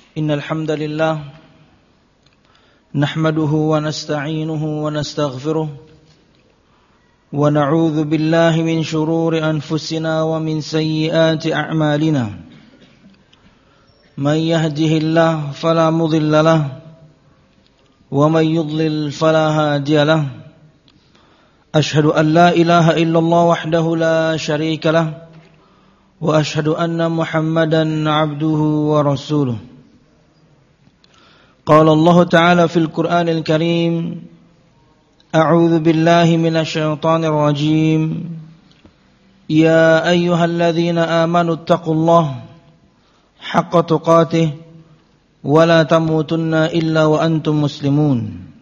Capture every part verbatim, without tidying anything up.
إن الحمد لله نحمده ونستعينه ونستغفره ونعوذ بالله من شرور أنفسنا ومن سيئات أعمالنا من يهده الله فلا مضل له ومن يضلل فلا هادي له أشهد أن لا إله إلا الله وحده لا شريك له وأشهد أن محمدا عبده ورسوله قال الله تعالى في القرآن الكريم أعوذ بالله من الشيطان الرجيم يا أيها الذين آمنوا اتقوا الله حق تقاته ولا تموتن إلا وأنتم مسلمون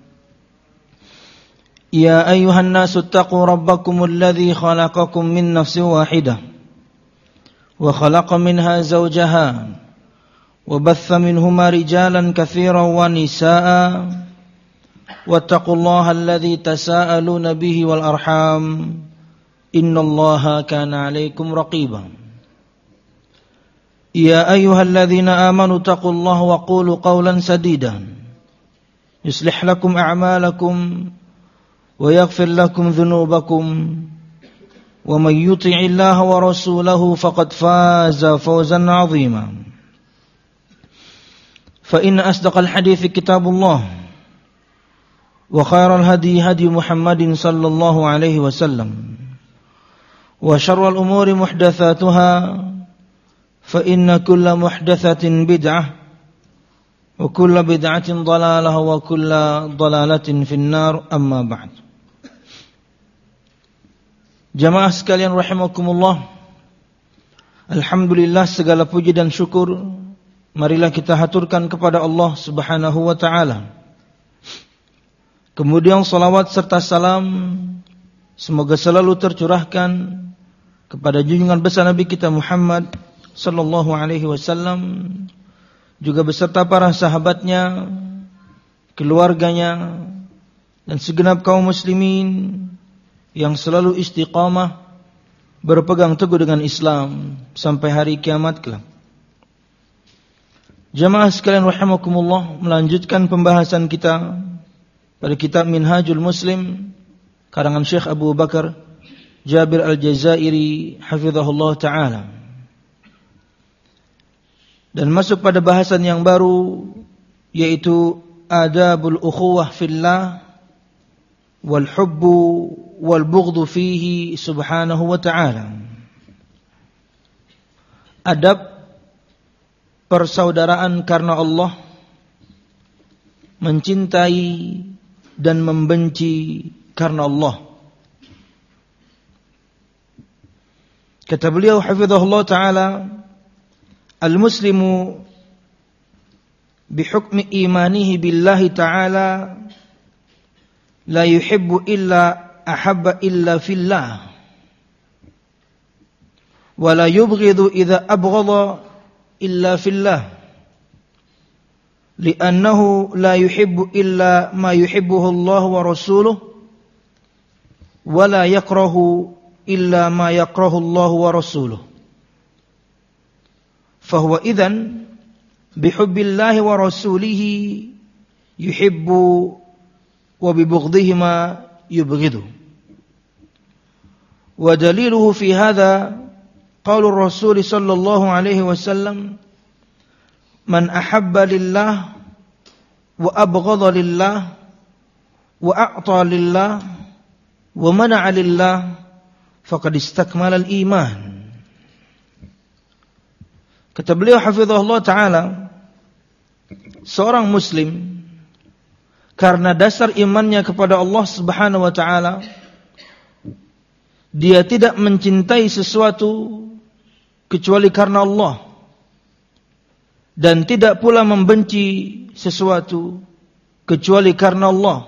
يا أيها الناس اتقوا ربكم الذي خلقكم من نفس واحدة وخلق منها زوجها وبث منهما رجالا كثيرا ونساء واتقوا الله الذي تساءلون به والأرحام إن الله كان عليكم رقيبا يا أيها الذين آمنوا اتقوا الله وقولوا قولا سديدا يصلح لكم أعمالكم ويغفر لكم ذنوبكم ومن يطع الله ورسوله فقد فاز فوزا عظيما فإن أصدق الحديث كتاب الله وخير الهدي هدي محمد صلى الله عليه وسلم وشر الأمور محدثاتها فإن كل محدثة بدعة وكل بدعة ضلالة وكل ضلالة في النار أما بعد. Jamaah sekalian rahimakumullah, alhamdulillah segala puji dan syukur marilah kita haturkan kepada Allah Subhanahu wa taala. Kemudian salawat serta salam semoga selalu tercurahkan kepada junjungan besar Nabi kita Muhammad sallallahu alaihi wasallam, juga beserta para sahabatnya, keluarganya, dan segenap kaum muslimin yang selalu istiqamah berpegang teguh dengan Islam sampai hari kiamat kelak. Jamaah sekalian rahimakumullah, melanjutkan pembahasan kita pada kitab Minhajul Muslim karangan Syekh Abu Bakar Jabir Al-Jazairi hafizahullah ta'ala. Dan masuk pada bahasan yang baru, yaitu adabul ukhuwah fillah wal hubbu wal bughdu fihi subhanahu wa ta'ala. Adab persaudaraan karena Allah, mencintai dan membenci karena Allah. Kata beliau hafizahullah ta'ala, al-muslimu bihukmi imanihi billahi ta'ala la yuhibbu illa ahabba illa fillah wa la yubghidu idza abghadha illa fillah li'annahu la yuhibbu illa ma yuhibbuhu Allah wa rasuluhu wa la yakrahu illa ma yakrahu Allah wa rasuluhu fahuwa idhan bihubbillahi wa rasulihi yuhibbu wa bibughdihi yubghidu. Wa daliluhu fi hadha qaulur rasul sallallahu alaihi wasallam man ahabba lillah wa abghadha lillah wa a'ta lillah wa mana'a lillah faqad istakmala al-iman. Kata beliau hafizahullah ta'ala, seorang muslim karena dasar imannya kepada Allah Subhanahu wa ta'ala, dia tidak mencintai sesuatu kecuali karena Allah, dan tidak pula membenci sesuatu kecuali karena Allah.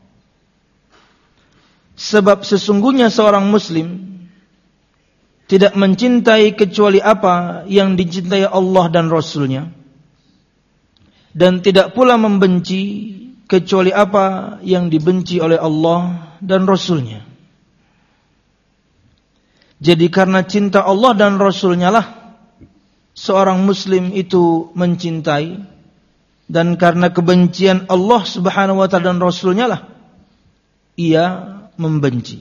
Sebab sesungguhnya seorang muslim tidak mencintai kecuali apa yang dicintai Allah dan Rasulnya, dan tidak pula membenci kecuali apa yang dibenci oleh Allah dan Rasulnya. Jadi karena cinta Allah dan Rasulnya lah seorang muslim itu mencintai dan karena kebencian Allah Subhanahu wa taala dan Rasulnya lah ia membenci.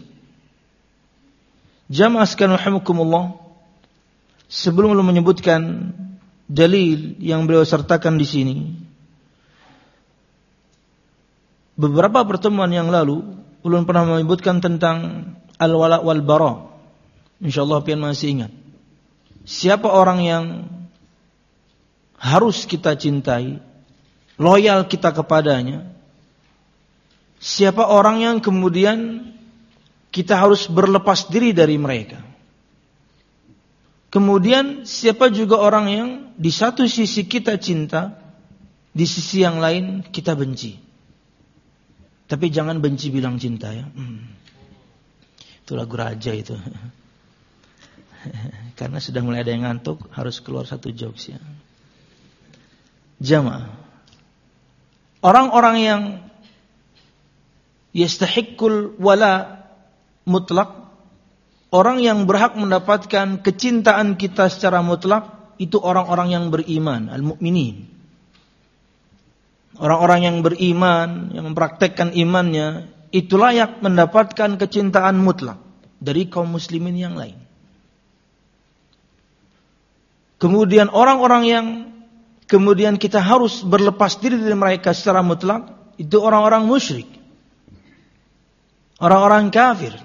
Jamaah sekalian rahimakumullah, sebelum beliau menyebutkan dalil yang beliau sertakan di sini, beberapa pertemuan yang lalu ulun pernah menyebutkan tentang al-wala wal bara. Insyaallah pian masih ingat. Siapa orang yang harus kita cintai, loyal kita kepadanya? Siapa orang yang kemudian kita harus berlepas diri dari mereka? Kemudian siapa juga orang yang di satu sisi kita cinta, di sisi yang lain kita benci? Tapi jangan benci bilang cinta ya. Hmm. Itu lagu raja itu. Karena sudah mulai ada yang ngantuk, harus keluar satu jokes ya. Jamaah, orang-orang yang yastahiqqul wala mutlak, orang yang berhak mendapatkan kecintaan kita secara mutlak, itu orang-orang yang beriman, al-mu'minin. Orang-orang yang beriman, yang mempraktekkan imannya, itu layak mendapatkan kecintaan mutlak dari kaum muslimin yang lain. Kemudian orang-orang yang kemudian kita harus berlepas diri dari mereka secara mutlak, itu orang-orang musyrik, orang-orang kafir,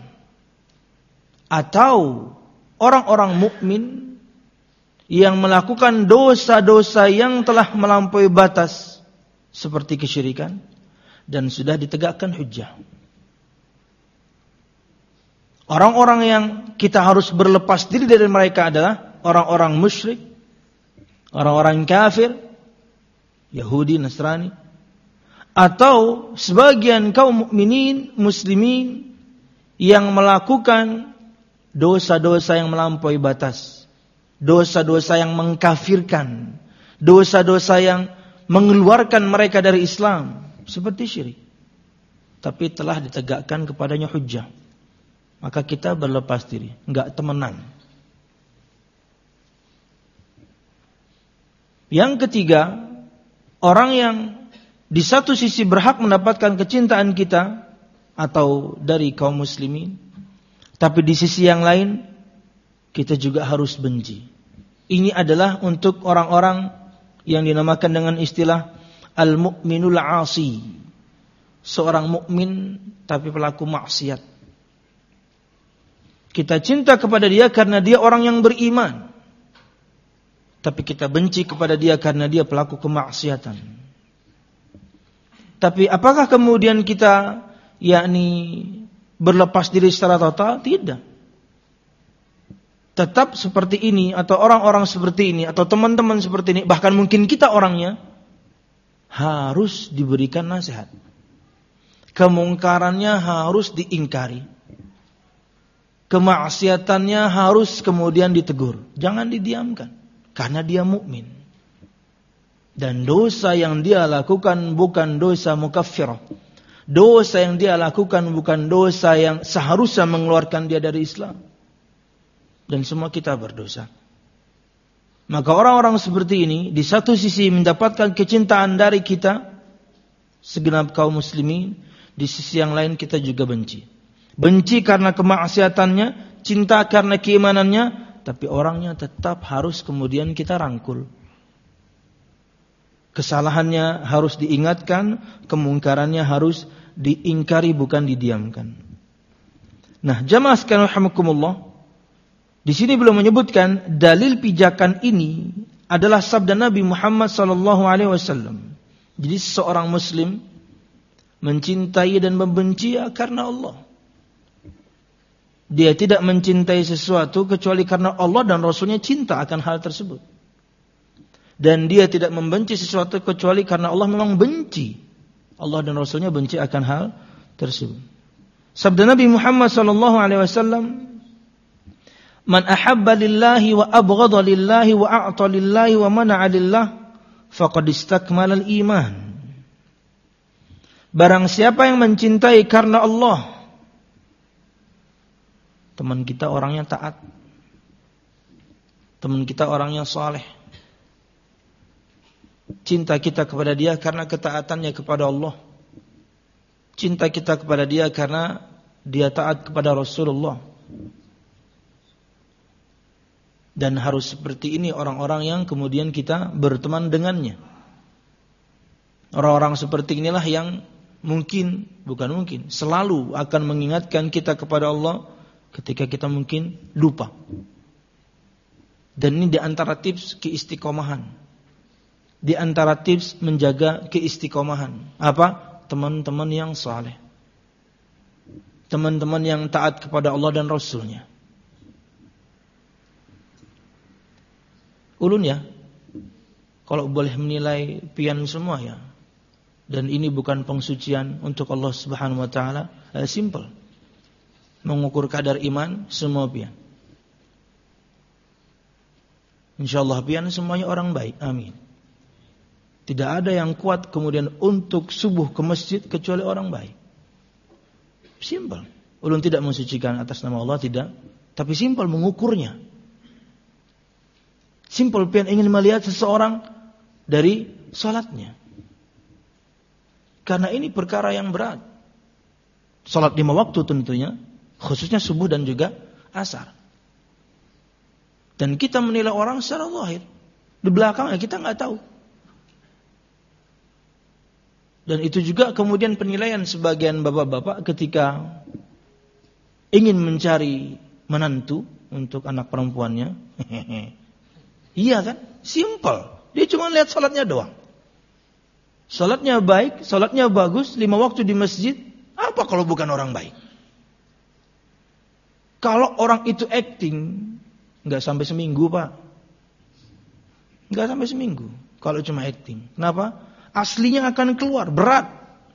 atau orang-orang mukmin yang melakukan dosa-dosa yang telah melampaui batas seperti kesyirikan dan sudah ditegakkan hujjah. Orang-orang yang kita harus berlepas diri dari mereka adalah orang-orang musyrik, orang-orang kafir, Yahudi, Nasrani, atau sebagian kaum mukminin, muslimin yang melakukan dosa-dosa yang melampaui batas, dosa-dosa yang mengkafirkan, dosa-dosa yang mengeluarkan mereka dari Islam, seperti syirik. Tapi telah ditegakkan kepadanya hujjah. Maka kita berlepas diri, enggak temenan. Yang ketiga, orang yang di satu sisi berhak mendapatkan kecintaan kita atau dari kaum muslimin, tapi di sisi yang lain kita juga harus benci. Ini adalah untuk orang-orang yang dinamakan dengan istilah al-mu'minul 'asi. Seorang mukmin tapi pelaku maksiat. Kita cinta kepada dia karena dia orang yang beriman, tapi kita benci kepada dia karena dia pelaku kemaksiatan. Tapi apakah kemudian kita yakni berlepas diri secara total? Tidak. Tetap seperti ini, atau orang-orang seperti ini, atau teman-teman seperti ini, bahkan mungkin kita orangnya, harus diberikan nasihat. Kemungkarannya harus diingkari. Kemaksiatannya harus kemudian ditegur. Jangan didiamkan. Karena dia mukmin. Dan dosa yang dia lakukan bukan dosa mukaffirah. Dosa yang dia lakukan bukan dosa yang seharusnya mengeluarkan dia dari Islam. Dan semua kita berdosa. Maka orang-orang seperti ini di satu sisi mendapatkan kecintaan dari kita, segenap kaum muslimin, di sisi yang lain kita juga benci. Benci karena kemaksiatannya, cinta karena keimanannya, tapi orangnya tetap harus kemudian kita rangkul. Kesalahannya harus diingatkan, kemungkarannya harus diingkari bukan didiamkan. Nah, jamaah sekalian rahimakumullah, di sini belum menyebutkan dalil pijakan ini adalah sabda Nabi Muhammad sallallahu alaihi wasallam. Jadi seorang muslim mencintai dan membenci ya karena Allah. Dia tidak mencintai sesuatu kecuali karena Allah dan Rasulnya cinta akan hal tersebut. Dan dia tidak membenci sesuatu kecuali karena Allah memang benci. Allah dan Rasulnya benci akan hal tersebut. Sabda Nabi Muhammad sallallahu alaihi wasallam, "Man ahabba lillahi wa abghadha lillahi wa a'ta lillahi wa mana'a lillah faqad istakmala al-iman." Barang siapa yang mencintai karena Allah, teman kita orangnya taat, teman kita orangnya saleh, Cinta kita kepada dia karena ketaatannya kepada Allah. Cinta kita kepada dia karena dia taat kepada Rasulullah. Dan harus seperti ini orang-orang yang kemudian kita berteman dengannya. Orang-orang seperti inilah yang mungkin, bukan mungkin, selalu akan mengingatkan kita kepada Allah ketika kita mungkin lupa. Dan ini di antara tips keistiqomahan. Di antara tips menjaga keistiqomahan. Apa? Teman-teman yang saleh. Teman-teman yang taat kepada Allah dan Rasulnya. Ulun ya, kalau boleh menilai pian semua ya. Dan ini bukan pengsucian untuk Allah Subhanahu wa taala, eh, simple. Mengukur kadar iman semua pian. Insyaallah pian semuanya orang baik. Amin. Tidak ada yang kuat kemudian untuk subuh ke masjid kecuali orang baik. Simple. Ulun tidak mensucikan atas nama Allah, tidak. Tapi simple mengukurnya. Simple pian ingin melihat seseorang dari salatnya. Karena ini perkara yang berat. Salat lima waktu tentunya. Khususnya subuh dan juga asar. Dan kita menilai orang secara zahir. Di belakangnya kita nggak tahu. Dan itu juga kemudian penilaian sebagian bapak-bapak ketika ingin mencari menantu untuk anak perempuannya. Iya kan? Simple. Dia cuma lihat salatnya doang. Salatnya baik, salatnya bagus, lima waktu di masjid. Apa kalau bukan orang baik? Kalau orang itu acting, nggak sampai seminggu pak. Nggak sampai seminggu. Kalau cuma acting. Kenapa? Aslinya akan keluar, berat.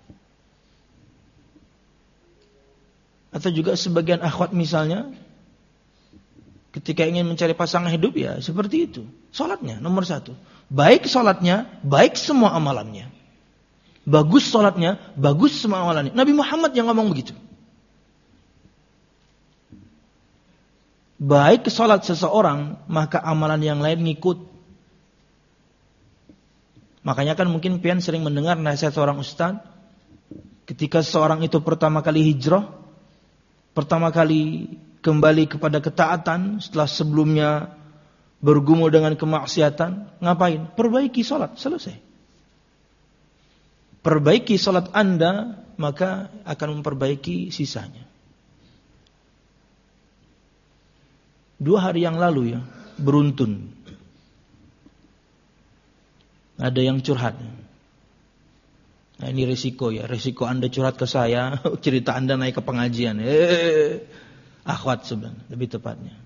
Atau juga sebagian akhwat misalnya, ketika ingin mencari pasangan hidup ya seperti itu. Salatnya nomor satu. Baik salatnya, baik semua amalannya. Bagus salatnya, bagus semua amalannya. Nabi Muhammad yang ngomong begitu. Baik salat seseorang, maka amalan yang lain ngikut. Makanya kan mungkin pian sering mendengar nasihat seorang ustaz ketika seorang itu pertama kali hijrah, pertama kali kembali kepada ketaatan setelah sebelumnya bergumul dengan kemaksiatan, ngapain? Perbaiki salat, selesai. Perbaiki salat Anda, maka akan memperbaiki sisanya. Dua hari yang lalu ya, beruntun. Ada yang curhat. Nah ini risiko ya. Risiko Anda curhat ke saya. Cerita Anda naik ke pengajian. Eh, akhwat sebenarnya. Lebih tepatnya.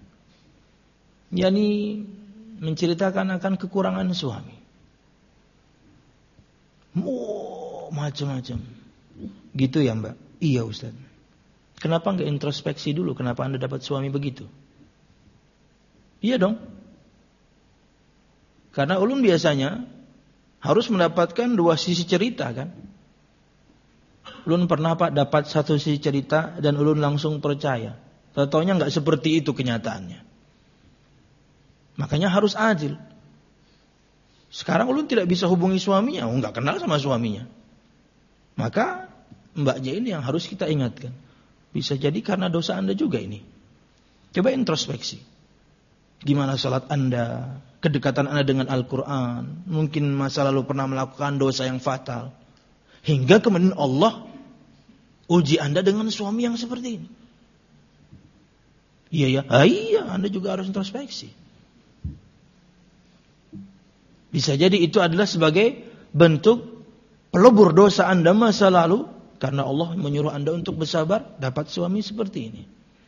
Yani menceritakan akan kekurangan suami. Oh, macam-macam. Gitu ya mbak? Iya Ustaz. Kenapa enggak introspeksi dulu? Kenapa Anda dapat suami begitu? Iya dong. Karena ulun biasanya harus mendapatkan dua sisi cerita kan. Ulun pernah pak dapat satu sisi cerita dan ulun langsung percaya. Tahu-taunya nggak seperti itu kenyataannya. Makanya harus adil. Sekarang ulun tidak bisa hubungi suaminya, oh, nggak kenal sama suaminya. Maka mbaknya ini yang harus kita ingatkan. Bisa jadi karena dosa Anda juga ini. Coba introspeksi. Gimana salat Anda? Kedekatan Anda dengan Al-Quran. Mungkin masa lalu pernah melakukan dosa yang fatal. Hingga kemudian Allah uji Anda dengan suami yang seperti ini. Iya ya, ah, iya Anda juga harus introspeksi. Bisa jadi itu adalah sebagai bentuk pelebur dosa Anda masa lalu. Karena Allah menyuruh Anda untuk bersabar. Dapat suami seperti ini.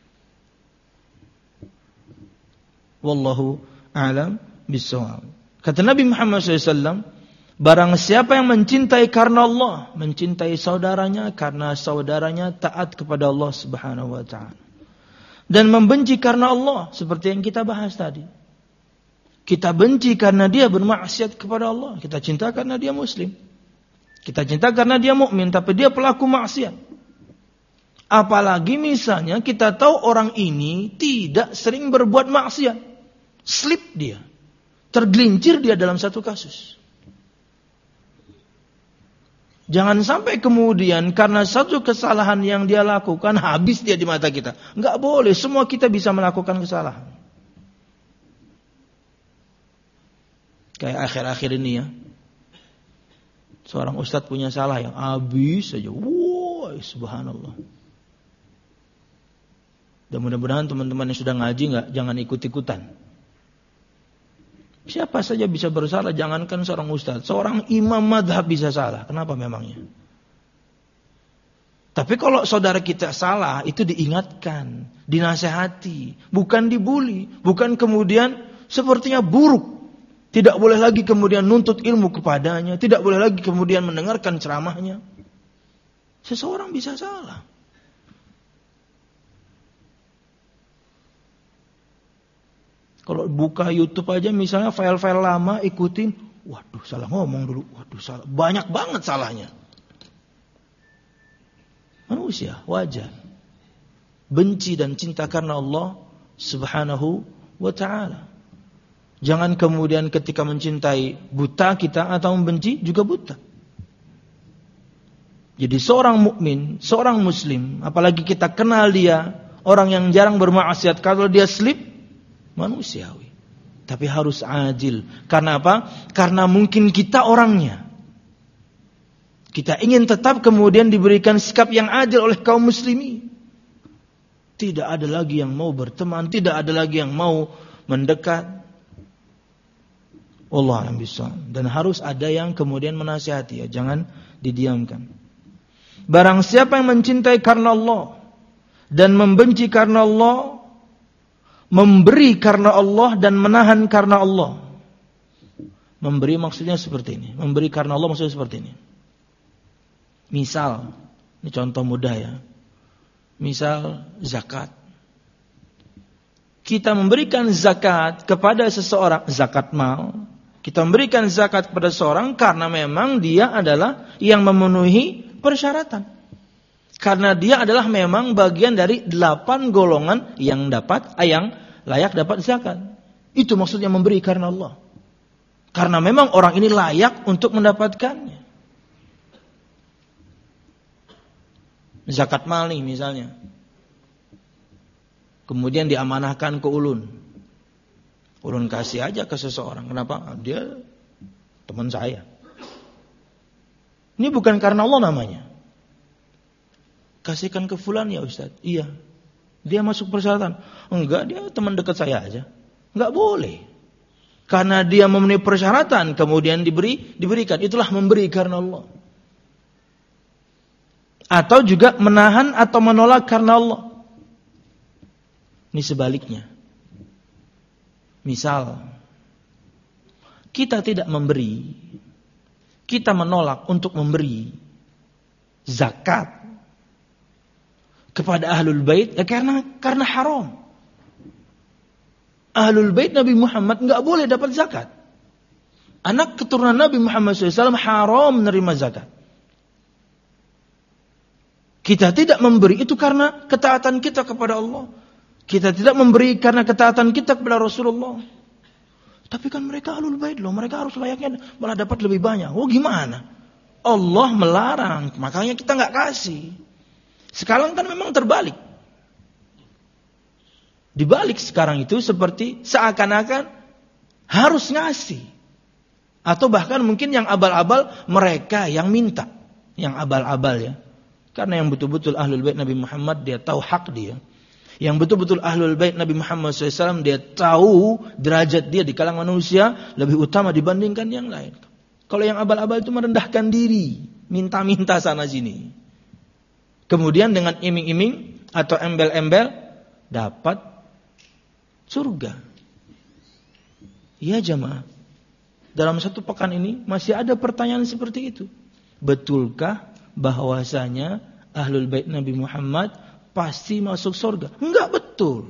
Wallahu a'lam bishawab. Kata Nabi Muhammad shallallahu alaihi wasallam, barang siapa yang mencintai karena Allah, mencintai saudaranya karena saudaranya taat kepada Allah Subhanahu wa taala. Dan membenci karena Allah, seperti yang kita bahas tadi. Kita benci karena dia bermaksiat kepada Allah, kita cinta karena dia muslim. Kita cinta karena dia mukmin, tapi dia pelaku maksiat. Apalagi misalnya kita tahu orang ini tidak sering berbuat maksiat. Slip dia. Tergelincir dia dalam satu kasus. Jangan sampai kemudian karena satu kesalahan yang dia lakukan habis dia di mata kita. Enggak boleh, semua kita bisa melakukan kesalahan. Kayak akhir-akhir ini ya. Seorang ustadz punya salah yang habis saja. Wah, subhanallah. Dan mudah-mudahan teman-teman yang sudah ngaji enggak jangan ikut-ikutan. Siapa saja bisa bersalah, jangankan seorang ustaz, seorang imam madhab bisa salah. Kenapa memangnya? Tapi kalau saudara kita salah, itu diingatkan, dinasehati, bukan dibuli, bukan kemudian sepertinya buruk. Tidak boleh lagi kemudian nuntut ilmu kepadanya, tidak boleh lagi kemudian mendengarkan ceramahnya. Seseorang bisa salah. Kalau buka YouTube aja misalnya file-file lama ikutin, waduh salah ngomong dulu, waduh salah, banyak banget salahnya. Manusia wajar benci dan cinta karena Allah Subhanahu wa taala. Jangan kemudian ketika mencintai buta kita atau membenci juga buta. Jadi seorang mukmin, seorang muslim, apalagi kita kenal dia, orang yang jarang bermaksiat, kalau dia slip manusiawi, tapi harus adil. Karena apa? Karena mungkin kita orangnya. Kita ingin tetap kemudian diberikan sikap yang adil oleh kaum muslimin. Tidak ada lagi yang mau berteman, tidak ada lagi yang mau mendekat. Wallahu a'lam bishawab. Dan harus ada yang kemudian menasihati, ya, jangan didiamkan. Barang siapa yang mencintai karena Allah dan membenci karena Allah, memberi karena Allah dan menahan karena Allah. Memberi maksudnya seperti ini. Memberi karena Allah maksudnya seperti ini. Misal, ini contoh mudah ya. Misal zakat. Kita memberikan zakat kepada seseorang, zakat mal. Kita memberikan zakat kepada seseorang karena memang dia adalah yang memenuhi persyaratan. Karena dia adalah memang bagian dari delapan golongan yang dapat, yang layak dapat zakat. Itu maksudnya memberi karena Allah. Karena memang orang ini layak untuk mendapatkannya. Zakat mal nih misalnya. Kemudian diamanahkan ke ulun. Ulun kasih aja ke seseorang. Kenapa? Dia teman saya. Ini bukan karena Allah namanya. Kasihkan ke fulan ya Ustaz. Iya. Dia masuk persyaratan. Enggak, dia teman dekat saya aja. Enggak boleh. Karena dia memenuhi persyaratan kemudian diberi, diberikan. Itulah memberi karena Allah. Atau juga menahan atau menolak karena Allah. Ini sebaliknya. Misal kita tidak memberi, kita menolak untuk memberi zakat kepada ahlul bait, ya karena karena haram. Ahlul bait Nabi Muhammad enggak boleh dapat zakat. Anak keturunan Nabi Muhammad shallallahu alaihi wasallam haram menerima zakat. Kita tidak memberi itu karena ketaatan kita kepada Allah. Kita tidak memberi karena ketaatan kita kepada Rasulullah. Tapi kan mereka ahlul bait loh, mereka harus layaknya malah dapat lebih banyak. Oh gimana? Allah melarang, makanya kita enggak kasih. Sekarang kan memang terbalik. Dibalik sekarang itu seperti seakan-akan harus ngasih. Atau bahkan mungkin yang abal-abal mereka yang minta. Yang abal-abal ya. Karena yang betul-betul ahlul bait Nabi Muhammad dia tahu hak dia. Yang betul-betul ahlul bait Nabi Muhammad shallallahu alaihi wasallam dia tahu derajat dia di kalangan manusia lebih utama dibandingkan yang lain. Kalau yang abal-abal itu merendahkan diri. Minta-minta sana sini. Kemudian dengan iming-iming atau embel-embel dapat surga. Iya jamaah. Dalam satu pekan ini masih ada pertanyaan seperti itu. Betulkah bahwasanya ahlul bait Nabi Muhammad pasti masuk surga? Enggak betul.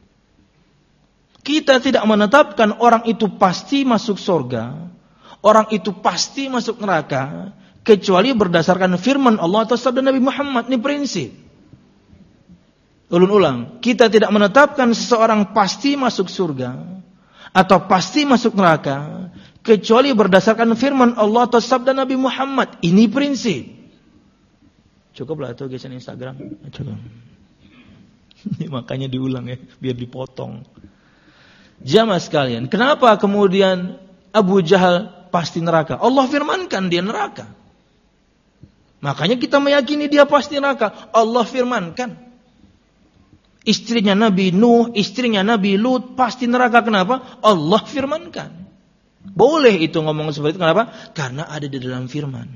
Kita tidak menetapkan orang itu pasti masuk surga, orang itu pasti masuk neraka, kecuali berdasarkan firman Allah atau sabda Nabi Muhammad. Ini prinsip. Ulun-ulang, kita tidak menetapkan seseorang pasti masuk surga atau pasti masuk neraka, kecuali berdasarkan firman Allah atau sabda Nabi Muhammad. Ini prinsip. Cukuplah itu geser Instagram. Cukup. Makanya diulang ya, biar dipotong. Jamaah sekalian, kenapa kemudian Abu Jahal pasti neraka? Allah firmankan dia neraka. Makanya kita meyakini dia pasti neraka. Allah firmankan. Istrinya Nabi Nuh, istrinya Nabi Lut pasti neraka. Kenapa? Allah firmankan. Boleh itu ngomong seperti itu. Kenapa? Karena ada di dalam firman.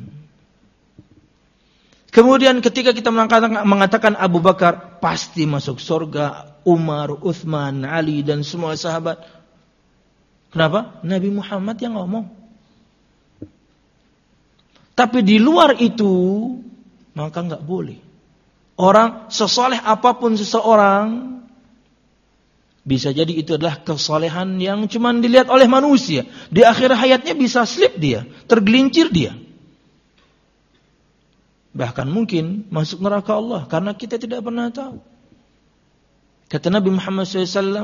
Kemudian ketika kita mengatakan Abu Bakar pasti masuk surga, Umar, Uthman, Ali dan semua sahabat. Kenapa? Nabi Muhammad yang ngomong. Tapi di luar itu maka enggak boleh. Orang sesoleh apapun seseorang, bisa jadi itu adalah kesolehan yang cuma dilihat oleh manusia. Di akhir hayatnya bisa slip dia, tergelincir dia. Bahkan mungkin masuk neraka Allah, karena kita tidak pernah tahu. Kata Nabi Muhammad shallallahu alaihi wasallam,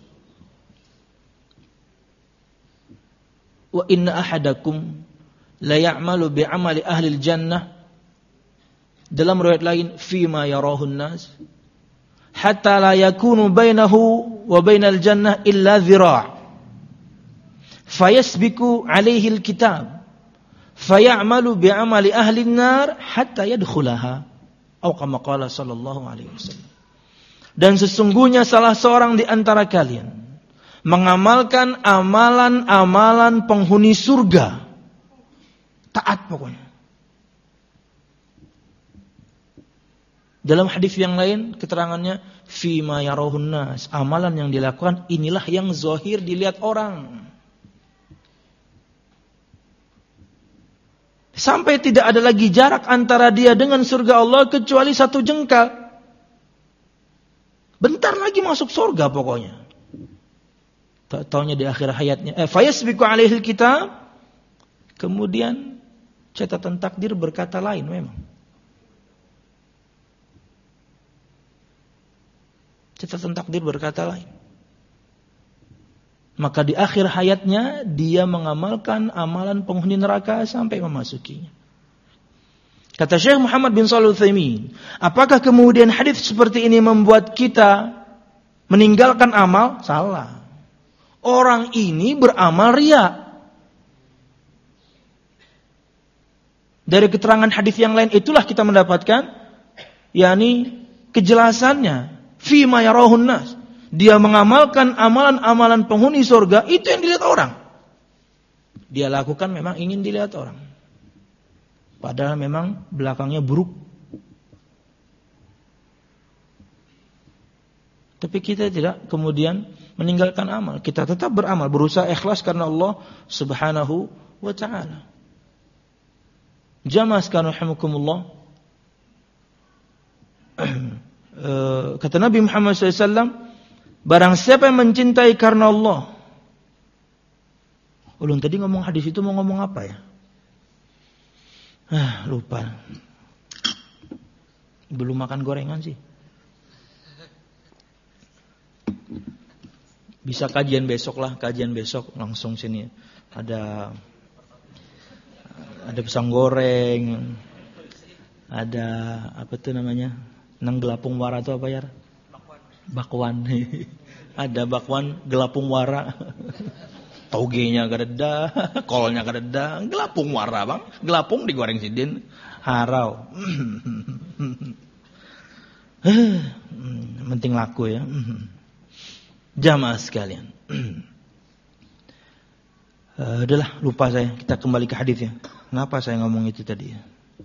wa inna ahadakum la ya'malu bi'amali ahli al-jannah. Dalam riwayat lain, fima yarahun nas, hatta la yakunu bainahu wa bainal jannah illa dhira'. Fayasbiku alaihi al-kitab, fayamalu bi'amali ahli an-nar hatta yadkhulaha. Atau kama qala sallallahu alaihi wasallam. Dan sesungguhnya salah seorang di antara kalian mengamalkan amalan-amalan penghuni surga. Taat pokoknya. Dalam hadis yang lain keterangannya fima yarahun nas, amalan yang dilakukan inilah yang zahir dilihat orang. Sampai tidak ada lagi jarak antara dia dengan surga Allah kecuali satu jengkal. Bentar lagi masuk surga pokoknya. Tak taunya di akhir hayatnya eh fayasbiqu alaihil kitab, kemudian catatan takdir berkata lain memang. Catatan takdir berkata lain. Maka di akhir hayatnya dia mengamalkan amalan penghuni neraka sampai memasukinya. Kata Syekh Muhammad bin Shalih Al-Utsaimin, apakah kemudian hadis seperti ini membuat kita meninggalkan amal? Salah. Orang ini beramal riya. Dari keterangan hadis yang lain itulah kita mendapatkan yakni kejelasannya. Fima yarahun nas. Dia mengamalkan amalan-amalan penghuni surga, itu yang dilihat orang. Dia lakukan memang ingin dilihat orang. Padahal memang belakangnya buruk. Tapi kita tidak kemudian meninggalkan amal. Kita tetap beramal, berusaha ikhlas karena Allah Subhanahu wa ta'ala. Jamaah sekalian rahimakumullah. Kata Nabi Muhammad shallallahu alaihi wasallam, barang siapa yang mencintai karena Allah. Ulun tadi ngomong hadis itu mau ngomong apa ya? Ah, lupa. Belum makan gorengan sih. Bisa kajian besok lah, kajian besok langsung sini. Ada ada pisang goreng. Ada apa tuh namanya? Nang gelapung wara itu apa ya? Bakwan. Ada bakwan gelapung wara. Togenya kadeda, kolnya kadeda, gelapung wara bang. Gelapung digoreng sidin, harau. Penting laku ya. Jamaah sekalian. Uh, udahlah lupa saya. Kita kembali ke hadis ya. Kenapa saya ngomong itu tadi ya?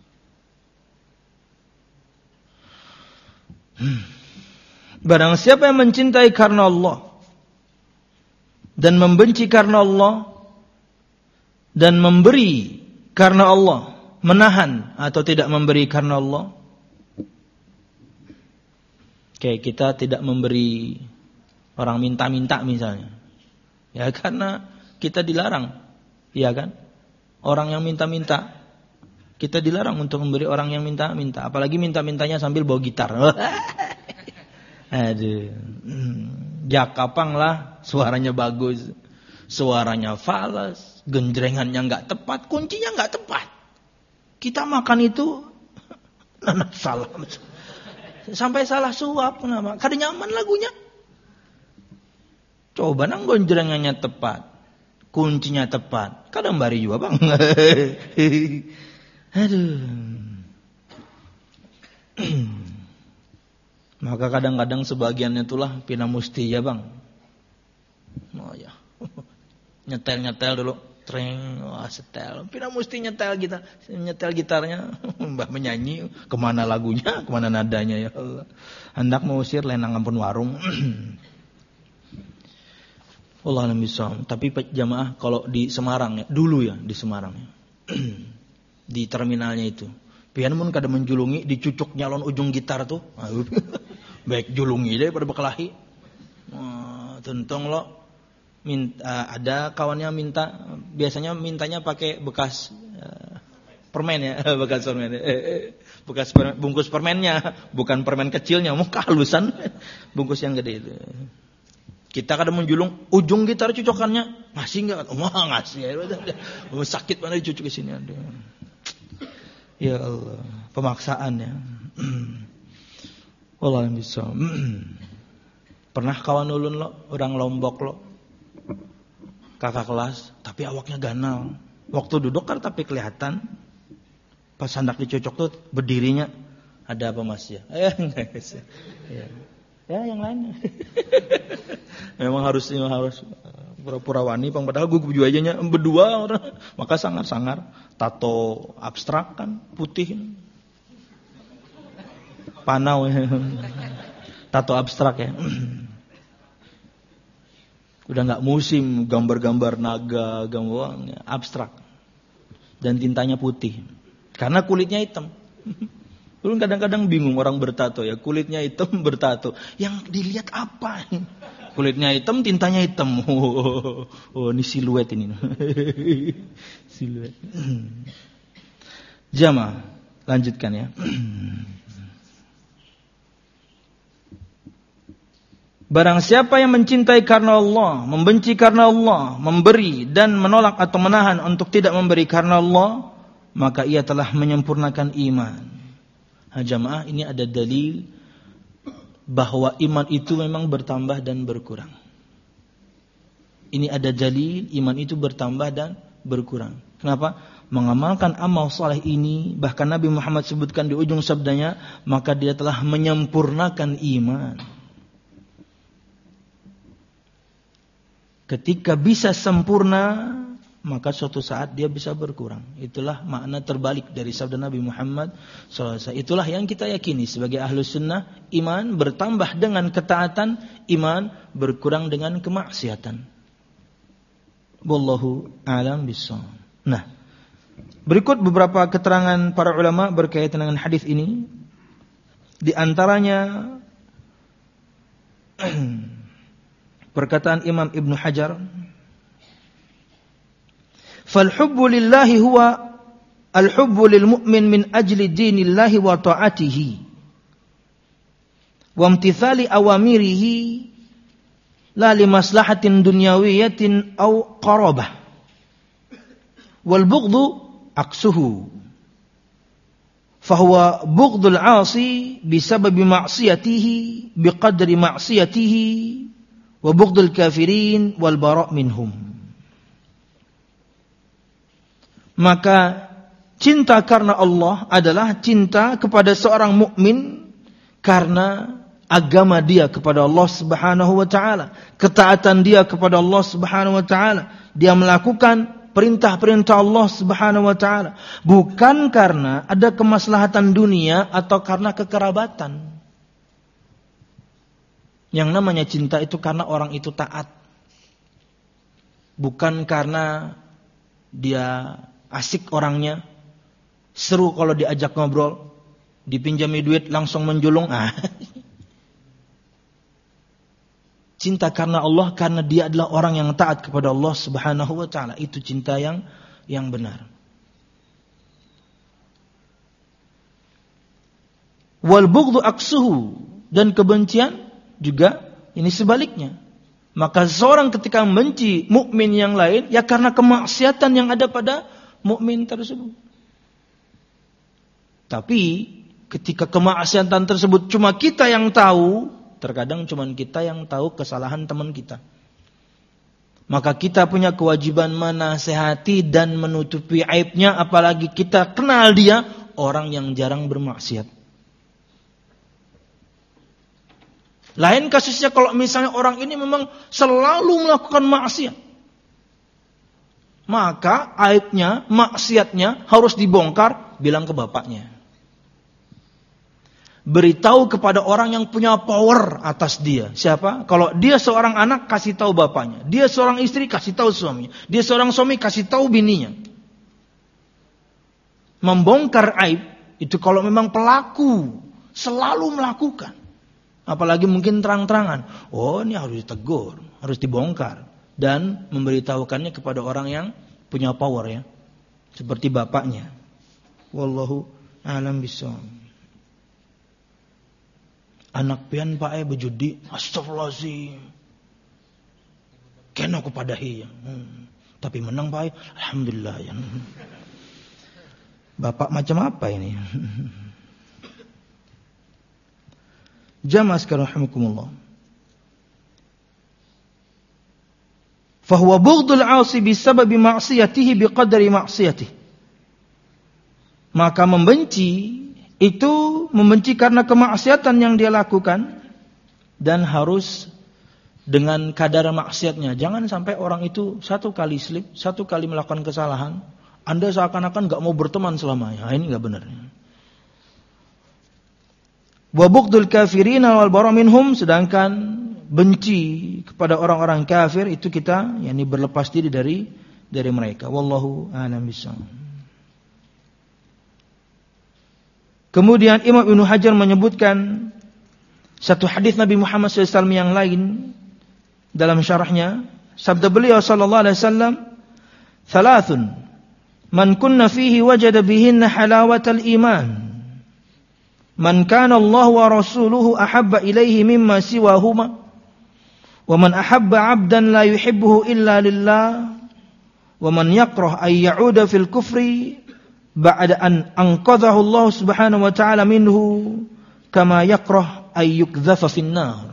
Barang siapa yang mencintai karena Allah dan membenci karena Allah dan memberi karena Allah, menahan atau tidak memberi karena Allah. Kayak kita tidak memberi orang minta-minta misalnya. Ya karena kita dilarang. Ya kan? Orang yang minta-minta, kita dilarang untuk memberi orang yang minta-minta, apalagi minta-mintanya sambil bawa gitar. Aduh, Jak Kapang lah, suaranya bagus, suaranya falas, genjrengannya enggak tepat, kuncinya enggak tepat. Kita makan itu anak salah. Sampai salah suap kenapa? Kada nyaman lagunya. Coba nang genjrengannya tepat, kuncinya tepat. Kadang bari juga, Bang. Aduh. Maka kadang-kadang sebagiannya itulah pina musti ya, Bang. Oh ya. Nyetel-nyetel dulu, tring, wah setel. Pina musti nyetel kita, nyetel gitarnya, Mbah menyanyi, kemana lagunya, kemana nadanya ya Allah. Hendak mengusir lenang ampun warung. Allah alam bisawab. Tapi jamaah kalau di Semarang ya, dulu ya di Semarang ya. Di terminalnya itu. Pian mun kada menjulungi dicucuk nyalon ujung gitar tuh. Baik julungi deh pada bekelahi. Wah, tentang lo minta, ada kawannya minta, biasanya mintanya pakai bekas uh, permen ya, bekas permen. Eh, eh, bekas permen, bungkus permennya, bukan permen kecilnya, mau kehalusan bungkus yang gede itu. Kita kadang menjulung ujung gitar cucokannya, ngasih enggak? Wah, ngasih ya. Oh, sakit mana dicucuk ke sini ada. Ya Allah, pemaksaan ya. Wallahi bisa. Pernah kawan ulun lo, orang Lombok lo, kakak kelas, tapi awaknya ganal. Waktu duduk kan tapi kelihatan. Pas hendak dicocok tuh berdirinya ada apa Mas ya? Eh, ya. Ya yang lain. Memang harus harus pura-pura wani, pang padahal gue baju ajanya berdua orang, maka sangar-sangar tato abstrak kan putih, panau ya. Tato abstrak ya. Udah nggak musim gambar-gambar naga, gambar abstrak dan tintanya putih karena kulitnya hitam. Lu kadang-kadang bingung orang bertato ya, kulitnya hitam bertato. Yang dilihat apa? Kulitnya hitam, tintanya hitam. Oh, oh ini siluet ini. Siluet. Jamaah, lanjutkan ya. Barang siapa yang mencintai karena Allah, membenci karena Allah, memberi dan menolak atau menahan untuk tidak memberi karena Allah, maka ia telah menyempurnakan iman. Ha, jamaah, ini ada dalil bahwa iman itu memang bertambah dan berkurang. Ini ada dalil iman itu bertambah dan berkurang. Kenapa? Mengamalkan amal saleh ini, bahkan Nabi Muhammad sebutkan di ujung sabdanya, maka dia telah menyempurnakan iman. Ketika bisa sempurna, maka suatu saat dia bisa berkurang. Itulah makna terbalik dari sabda Nabi Muhammad shallallahu alaihi wasallam. Itulah yang kita yakini sebagai ahlus sunnah. Iman bertambah dengan ketaatan, iman berkurang dengan kemaksiatan. Wallahu a'lam bishawab. Nah, berikut beberapa keterangan para ulama berkaitan dengan hadis ini. Di antaranya perkataan Imam Ibnu Hajar, فالحب لله هو الحب للمؤمن من أجل دين الله وطاعته وامتثال أوامره لا لمصلحة دنيوية أو قرابة والبغض عكسه فهو بغض العاصي بسبب معصيته بقدر معصيته وبغض الكافرين والبراء منهم. Maka cinta karena Allah adalah cinta kepada seorang mukmin karena agama dia kepada Allah Subhanahu wa taala, ketaatan dia kepada Allah Subhanahu wa taala, dia melakukan perintah-perintah Allah Subhanahu wa taala, bukan karena ada kemaslahatan dunia atau karena kekerabatan. Yang namanya cinta itu karena orang itu taat, bukan karena dia asik orangnya, seru kalau diajak ngobrol, dipinjami duit langsung menjulung. Ah. Cinta karena Allah karena dia adalah orang yang taat kepada Allah Subhanahu wa taala. Itu cinta yang yang benar. Wal bughdhu aksuhu, dan kebencian juga ini sebaliknya. Maka seorang ketika membenci mukmin yang lain, ya karena kemaksiatan yang ada pada mukmin tersebut. Tapi ketika kemaksiatan tersebut cuma kita yang tahu, terkadang cuma kita yang tahu kesalahan teman kita. Maka kita punya kewajiban menasehati dan menutupi aibnya, apalagi kita kenal dia orang yang jarang bermaksiat. Lain kasusnya kalau misalnya orang ini memang selalu melakukan maksiat. Maka aibnya, maksiatnya harus dibongkar, bilang ke bapaknya. Beritahu kepada orang yang punya power atas dia. Siapa? Kalau dia seorang anak, kasih tahu bapaknya. Dia seorang istri, kasih tahu suaminya. Dia seorang suami, kasih tahu bininya. Membongkar aib, itu kalau memang pelaku selalu melakukan. Apalagi mungkin terang-terangan. Oh, ini harus ditegur, harus dibongkar. Dan memberitahukannya kepada orang yang punya power ya. Seperti bapaknya. Wallahu a'lam bishawab. Anak pian pak eh berjudi, astagfirullahaladzim. Kena kupadahi ya. Hmm. Tapi menang pak eh, alhamdulillah ya. Bapak macam apa ini? Jamaah sekalian rahimakumullah. Fahuwa bughdul 'asi bisababi ma'siyatihi biqadri ma'siyatihi. Maka membenci itu membenci karena kemaksiatan yang dia lakukan dan harus dengan kadar maksiatnya. Jangan sampai orang itu satu kali slip, satu kali melakukan kesalahan, Anda seakan-akan enggak mau berteman selamanya. Nah, ini enggak benar. Wa bughdul kafirin wal bara minhum, sedangkan benci kepada orang-orang kafir itu kita yakni berlepas diri dari dari mereka. Wallahu a'lam bishawab. Kemudian Imam Ibnu Hajar menyebutkan satu hadis Nabi Muhammad shallallahu alaihi wasallam yang lain dalam syarahnya. Sabda beliau sallallahu alaihi wasallam, "Thalathun man kunna fihi wajada bihinna halawatal iman. Man kana Allah wa rasuluhu ahabba ilaihi mimma siwahuma. Wa man ahabba 'abdan la yuhibbuhu illa lillah. Wa man yakrah ay ya'uda fil kufri ba'da an anqadhahu Allah Subhanahu wa ta'ala minhu kama yakrah ay yukdhafa finnar."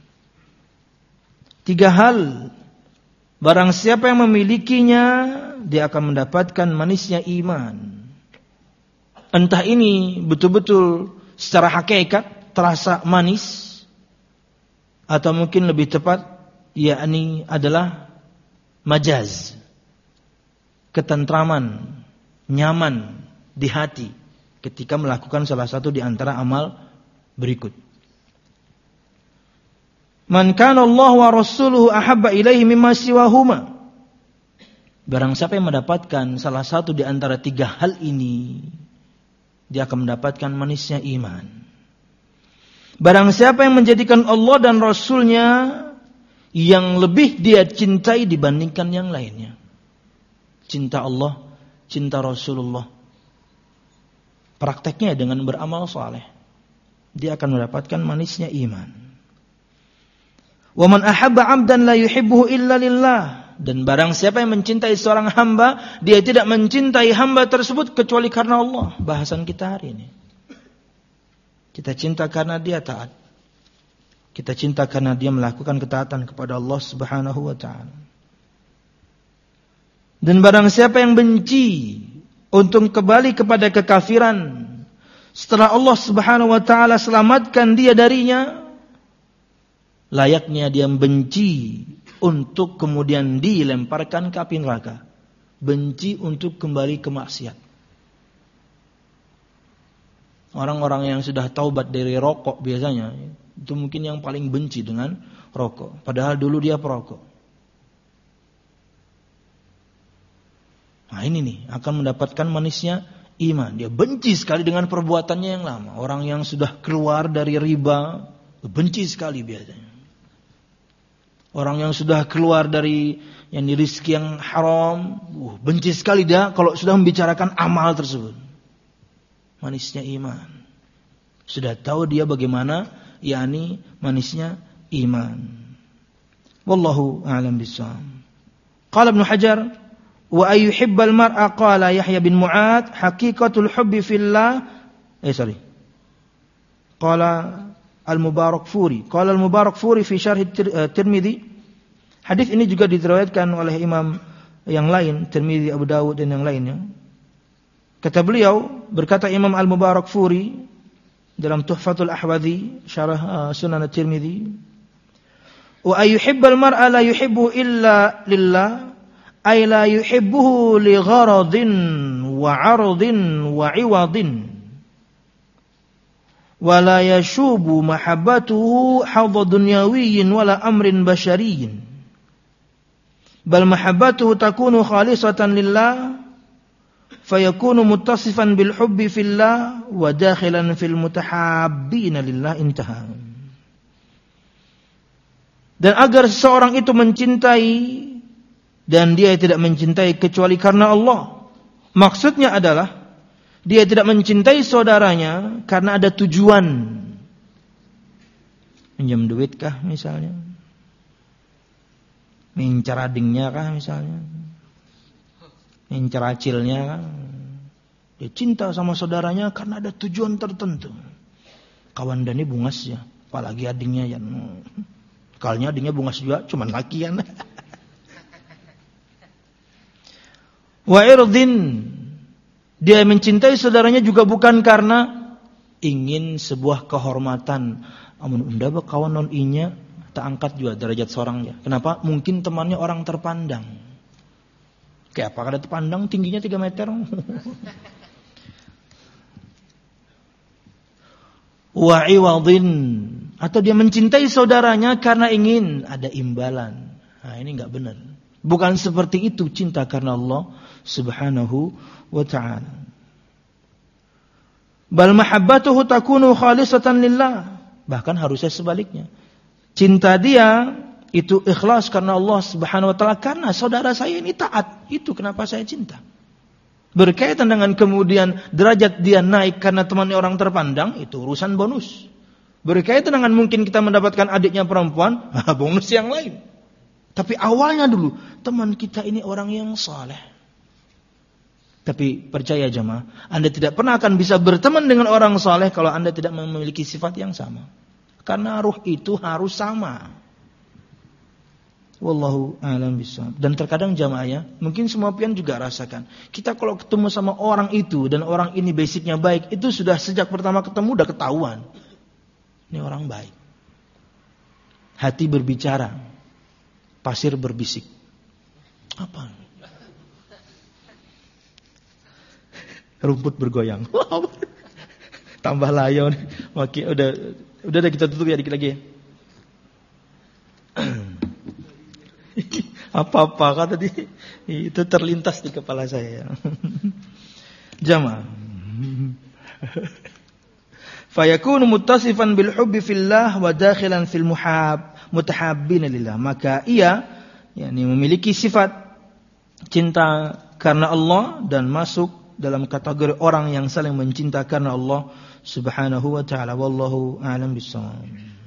Tiga hal, barang siapa yang memilikinya, dia akan mendapatkan manisnya iman. Entah ini betul-betul secara hakikat terasa manis, atau mungkin lebih tepat yakni adalah majaz, ketentraman, nyaman di hati ketika melakukan salah satu di antara amal berikut. Man kana Allah wa rasuluhu ahabba ilaihi mimma siwahuma. Barang siapa yang mendapatkan salah satu di antara tiga hal ini, dia akan mendapatkan manisnya iman. Barang siapa yang menjadikan Allah dan Rasulnya yang lebih dia cintai dibandingkan yang lainnya. Cinta Allah, cinta Rasulullah. Prakteknya dengan beramal saleh, dia akan mendapatkan manisnya iman. Wa man ahabba 'abdan la yuhibbuhu illa lillah. Dan barang siapa yang mencintai seorang hamba, dia tidak mencintai hamba tersebut kecuali karena Allah. Bahasan kita hari ini. Kita cinta karena dia taat. Kita cinta karena dia melakukan ketaatan kepada Allah Subhanahu wa ta'ala. Dan barang siapa yang benci untuk kembali kepada kekafiran setelah Allah Subhanahu wa ta'ala selamatkan dia darinya, layaknya dia benci untuk kemudian dilemparkan ke api neraka. Benci untuk kembali ke maksiat. Orang-orang yang sudah taubat dari rokok biasanya, itu mungkin yang paling benci dengan rokok. Padahal dulu dia perokok. Nah ini nih, akan mendapatkan manisnya iman. Dia benci sekali dengan perbuatannya yang lama. Orang yang sudah keluar dari riba, benci sekali biasanya. Orang yang sudah keluar dari yang rizki yang haram, uh, benci sekali dia kalau sudah membicarakan amal tersebut. Manisnya iman. Sudah tahu dia bagaimana, yakni manisnya iman. Wallahu a'lam bishawab. Qala Ibnu Hajar wa ayyuhibbal mar'a qala Yahya bin Mu'adz haqiqatul hubbi fillah eh sorry qala al-Mubarakfuri qala al-Mubarakfuri fi syarh Tirmidzi. Hadis ini juga diriwayatkan oleh imam yang lain, Tirmidzi, Abu Dawud dan yang lainnya. Kata beliau, berkata Imam Al-Mubarakfuri dalam Tuhfatul Ahwadhi syarah uh, Sunan At-Tirmidzi, wa ayyuhibbal mar'a la yuhibbu illa lillah ay la yuhibbuhu li gharadin wa 'aradin wa 'iwadin wa la yashubu mahabbatuhu hadha dunyawiyyin wala amrin basyariyyin bal mahabbatuhu takunu khalisatan lillah fayakunu muttasifan bil hubbi fillah wa dakhilan fil mutahabbina lillah. Intaha. Dan agar seseorang itu mencintai dan dia tidak mencintai kecuali karena Allah. Maksudnya adalah dia tidak mencintai saudaranya karena ada tujuan. Pinjam duit kah misalnya? Mincar adingnya kah misalnya? Mincar acilnya kah? Dia cinta sama saudaranya karena ada tujuan tertentu. Kawan Dani bungas ya, apalagi adingnya ya. Kalnya adingnya bungas juga, cuman lakian. Wa irdin, dia mencintai saudaranya juga bukan karena ingin sebuah kehormatan. Amun unda ba kawan non inya tak angkat juga derajat seorangnya. Kenapa? Mungkin temannya orang terpandang. Kayak apa kada terpandang tingginya tiga meter. Wa iwadin, atau dia mencintai saudaranya karena ingin ada imbalan. Nah, ini enggak benar. Bukan seperti itu cinta karena Allah Subhanahu wa ta'ala. Bal mahabbatuhu takunu khalisatan lillah. Bahkan harusnya sebaliknya. Cinta dia itu ikhlas karena Allah Subhanahu wa ta'ala, karena saudara saya ini taat. Itu kenapa saya cinta. Berkaitan dengan kemudian derajat dia naik karena temannya orang terpandang, itu urusan bonus. Berkaitan dengan mungkin kita mendapatkan adiknya perempuan, bonus yang lain. Tapi awalnya dulu, teman kita ini orang yang saleh. Tapi percaya jemaah, Anda tidak pernah akan bisa berteman dengan orang saleh kalau Anda tidak memiliki sifat yang sama. Karena ruh itu harus sama. Wallahu a'lam bishawab. Dan terkadang jamaahnya, mungkin semua pian juga rasakan. Kita kalau ketemu sama orang itu dan orang ini basicnya baik, itu sudah sejak pertama ketemu udah ketahuan. Ini orang baik. Hati berbicara, pasir berbisik. Apa? Rumput bergoyang. Tambah layon. Makin udah udah udah kita tutup ya dikit lagi. Apa-apa kata tadi itu terlintas di kepala saya. Jamaah. Fayakunu muttasifan bil hubbi fillah wa dakhilan fil muhab mutahabbina lillah. Maka ia yakni memiliki sifat cinta karena Allah dan masuk dalam kategori orang yang saling mencinta karena Allah Subhanahu wa ta'ala. Wallahu a'lam bishawab.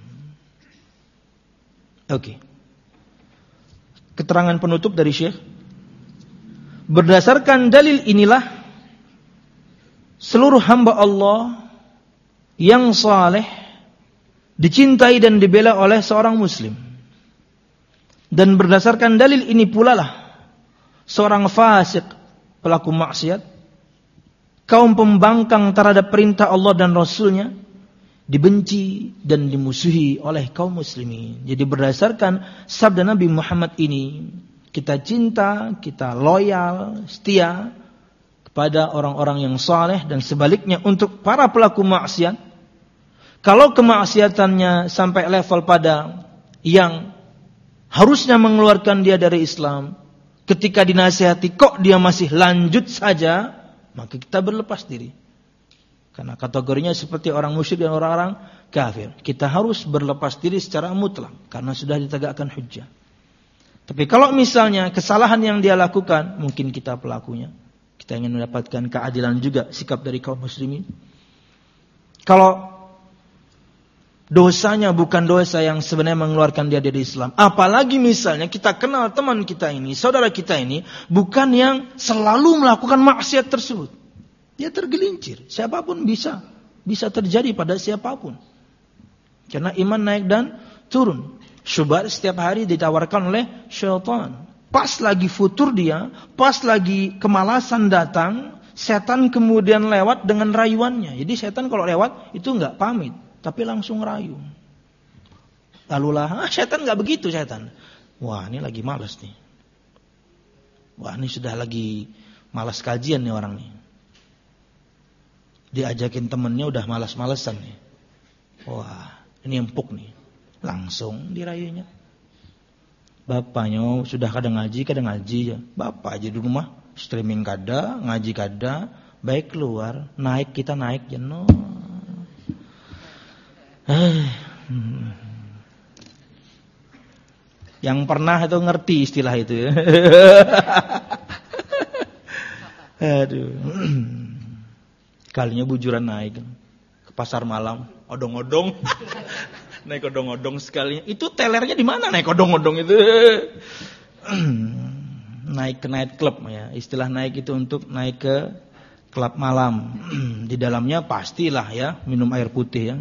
Oke. Okay. Keterangan penutup dari Syekh. Berdasarkan dalil inilah seluruh hamba Allah yang saleh dicintai dan dibela oleh seorang muslim. Dan berdasarkan dalil ini pula lah seorang fasik, pelaku maksiat, kaum pembangkang terhadap perintah Allah dan Rasulnya, dibenci dan dimusuhi oleh kaum muslimin. Jadi berdasarkan sabda Nabi Muhammad ini, kita cinta, kita loyal, setia kepada orang-orang yang saleh, dan sebaliknya untuk para pelaku maksiat, kalau kemaksiatannya sampai level pada yang harusnya mengeluarkan dia dari Islam, ketika dinasihati kok dia masih lanjut saja, maka kita berlepas diri. Karena kategorinya seperti orang musyrik dan orang-orang kafir. Kita harus berlepas diri secara mutlak karena sudah ditegakkan hujjah. Tapi kalau misalnya kesalahan yang dia lakukan, mungkin kita pelakunya, kita ingin mendapatkan keadilan juga sikap dari kaum muslimin. Kalau dosanya bukan dosa yang sebenarnya mengeluarkan dia dari Islam. Apalagi misalnya kita kenal teman kita ini, saudara kita ini, bukan yang selalu melakukan maksiat tersebut. Dia tergelincir. Siapapun bisa. Bisa terjadi pada siapapun. Karena iman naik dan turun. Syubhat setiap hari ditawarkan oleh syaitan. Pas lagi futur dia, pas lagi kemalasan datang, setan kemudian lewat dengan rayuannya. Jadi setan kalau lewat itu enggak pamit, tapi langsung rayu. Lalu lah, ah, setan enggak begitu setan. Wah, ini lagi malas nih. Wah, ini sudah lagi malas kajian nih orang nih. Diajakin temennya udah malas-malesan nih. Wah, ini empuk nih. Langsung dirayunya. Bapaknya sudah kadang ngaji, kadang ngaji ya. Bapak aja di rumah streaming kada, ngaji kada, baik keluar, naik kita naik ya no. Yang pernah itu ngerti istilah itu ya. Aduh. Kalinya bujuran naik ke pasar malam, odong-odong. Naik odong-odong sekali. Itu telernya di mana naik odong-odong itu? Naik ke night club ya. Istilah naik itu untuk naik ke klub malam. Di dalamnya pastilah ya minum air putih ya.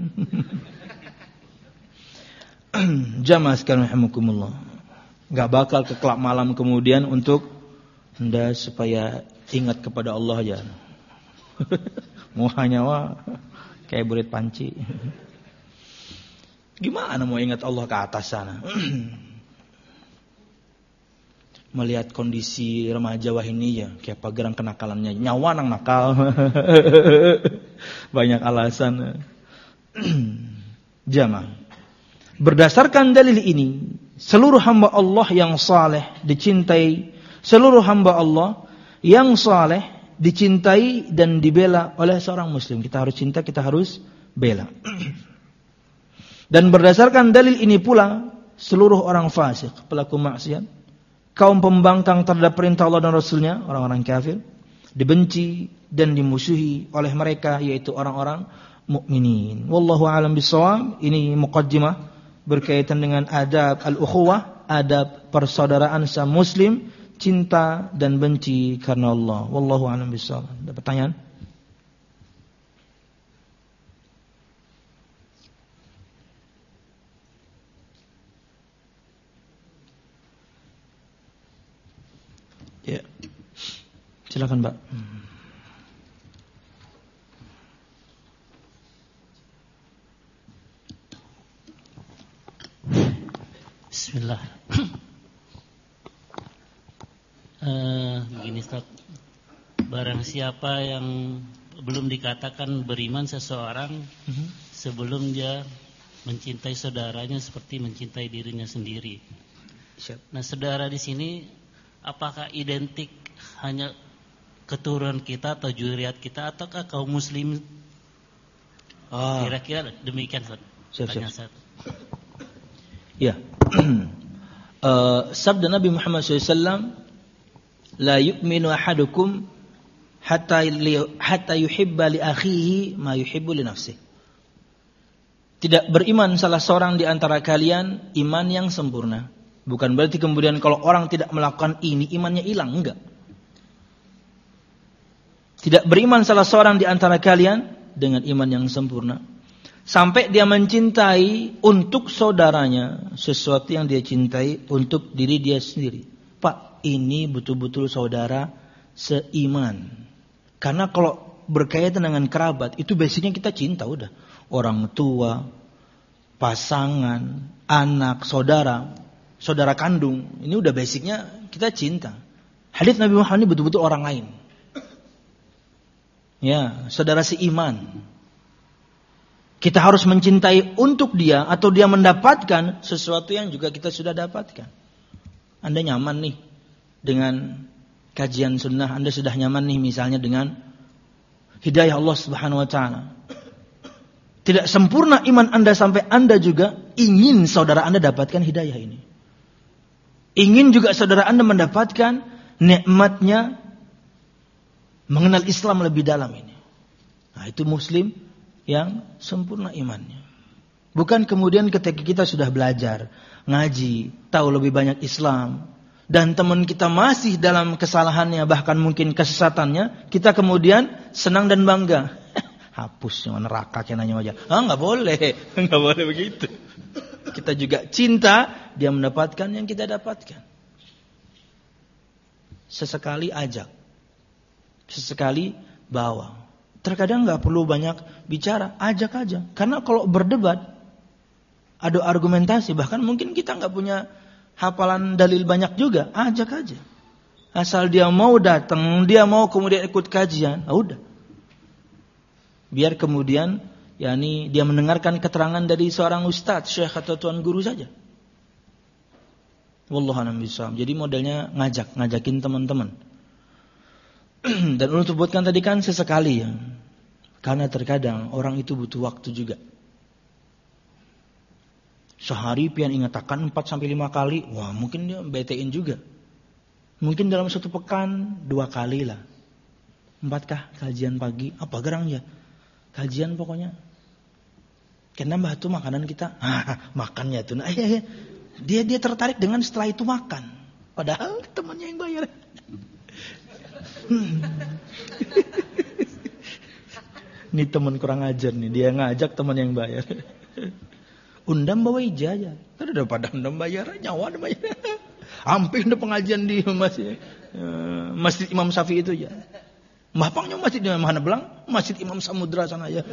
Jamaah sekalian rahimakumullah. Enggak bakal ke klub malam kemudian untuk Anda supaya ingat kepada Allah aja. Mau hanya wah kayak burit panci. Gimana mau ingat Allah ke atas sana? Melihat kondisi remaja wah ini ya, kayak pageran kenakalannya. Nyawa nang nakal. Banyak alasan. Jamaah. Berdasarkan dalil ini, seluruh hamba Allah yang saleh dicintai, seluruh hamba Allah yang saleh dicintai dan dibela oleh seorang muslim. Kita harus cinta, kita harus bela. Dan berdasarkan dalil ini pula, seluruh orang fasik, pelaku maksiat, kaum pembangkang terhadap perintah Allah dan Rasulnya, orang-orang kafir, dibenci dan dimusuhi oleh mereka, yaitu orang-orang mukminin. Wallahu a'lam bishawab. Ini muqaddimah berkaitan dengan adab al-ukhuwah, adab persaudaraan sa muslim, cinta dan benci karena Allah. Wallahu a'lam bishawab. Ada pertanyaan? Ya. Silakan, Mbak. Bismillah. uh, begini Ustaz. Barang siapa yang belum dikatakan beriman seseorang uh-huh. sebelum dia mencintai saudaranya seperti mencintai dirinya sendiri. Siap. Nah, saudara di sini apakah identik hanya keturunan kita atau zuriat kita ataukah kaum muslim? Ah. Kira-kira demikian Ustaz. Siap, siap. Ya. uh, sabda Nabi Muhammad shallallahu alaihi wasallam, la yu'minu ahadukum hatta li, hatta yuhibba li akhihi ma yuhibbu li nafsihi. Tidak beriman salah seorang di antara kalian iman yang sempurna. Bukan berarti kemudian kalau orang tidak melakukan ini imannya hilang, enggak. Tidak beriman salah seorang di antara kalian dengan iman yang sempurna sampai dia mencintai untuk saudaranya sesuatu yang dia cintai untuk diri dia sendiri. Pak, ini betul-betul saudara seiman. Karena kalau berkaitan dengan kerabat itu basicnya kita cinta udah. Orang tua, pasangan, anak, saudara, saudara kandung, ini udah basicnya kita cinta. Hadits Nabi Muhammad ini betul-betul orang lain. Ya, saudara seiman. Kita harus mencintai untuk dia atau dia mendapatkan sesuatu yang juga kita sudah dapatkan. Anda nyaman nih dengan kajian sunnah, Anda sudah nyaman nih misalnya dengan hidayah Allah Subhanahu wa taala. Tidak sempurna iman Anda sampai Anda juga ingin saudara Anda dapatkan hidayah ini. Ingin juga saudara Anda mendapatkan nikmatnya mengenal Islam lebih dalam ini. Nah, itu muslim yang sempurna imannya. Bukan kemudian ketika kita sudah belajar, ngaji, tahu lebih banyak Islam, dan teman kita masih dalam kesalahannya, bahkan mungkin kesesatannya, kita kemudian senang dan bangga. Hapus, neraka kenanya aja. Ah, nggak boleh, nggak boleh begitu. Kita juga cinta, dia mendapatkan yang kita dapatkan. Sesekali ajak, sesekali bawa. Terkadang nggak perlu banyak bicara, ajak aja. Karena kalau berdebat, ada argumentasi, bahkan mungkin kita nggak punya hafalan dalil banyak juga, ajak aja. Asal dia mau datang, dia mau kemudian ikut kajian, ah udah. Biar kemudian, yakni dia mendengarkan keterangan dari seorang ustadz, syekh atau tuan guru saja. Wallahu a'lam bishawab. Jadi modelnya ngajak, ngajakin teman-teman. Dan untuk buatkan tadi kan sesekali ya. Karena terkadang orang itu butuh waktu juga. Sehari pian ingatakan empat sampai lima kali, wah mungkin dia betein juga. Mungkin dalam satu pekan dua kali lah. Empatkah kajian pagi? Apa gerang ya? Kajian pokoknya. Kenapa tuh makanan kita? Ah, makannya tuh. Nah, iya, iya. Dia dia tertarik dengan setelah itu makan. Padahal temannya yang bayar. Hmm. Ini teman kurang ajar nih. Dia ngajak teman yang bayar. Undang bawa ijazah. Kan udah pada undang bayar, nyawa udah bayar. Hampir udah pengajian di masjid, uh, masjid Imam Syafi'i itu ya. Mapangnya masjid di mana belang? Masjid Imam Samudra sana ya.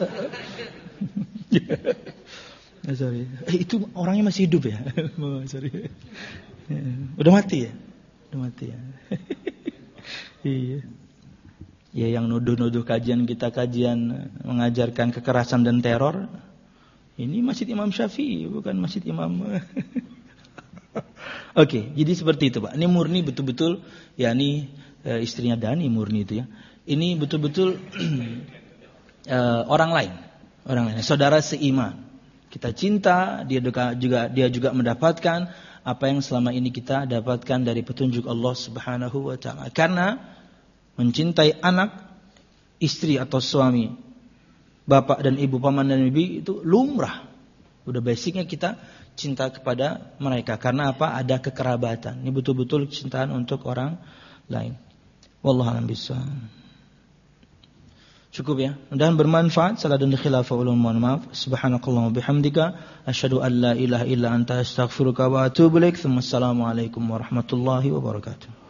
Nah, sorry. Eh, itu orangnya masih hidup ya? Oh, sorry. Udah mati ya? Udah mati ya? Iya. Ya yang nuduh-nuduh kajian kita kajian mengajarkan kekerasan dan teror. Ini Masjid Imam Syafi'i, bukan Masjid Imam. Oke, okay, jadi seperti itu Pak. Ini murni betul-betul, ya ini e, istrinya Dani murni itu ya. Ini betul-betul e, orang lain, orang lain, saudara seiman. Kita cinta, dia juga dia juga mendapatkan apa yang selama ini kita dapatkan dari petunjuk Allah Subhanahu wa taala. Karena mencintai anak, istri atau suami, bapak dan ibu, paman dan bibi itu lumrah. Udah basicnya kita cinta kepada mereka. Karena apa? Ada kekerabatan. Ini betul-betul cintaan untuk orang lain. Wallahu a'lam bishawab. Cukup ya. Mudah-mudahan bermanfaat. Salah dan khilafah ulum, mohon maaf. Subhanakallahumma bihamdika asyhadu an la ilaha illa anta astaghfiruka wa atubu ilaik. Assalamualaikum warahmatullahi wabarakatuh.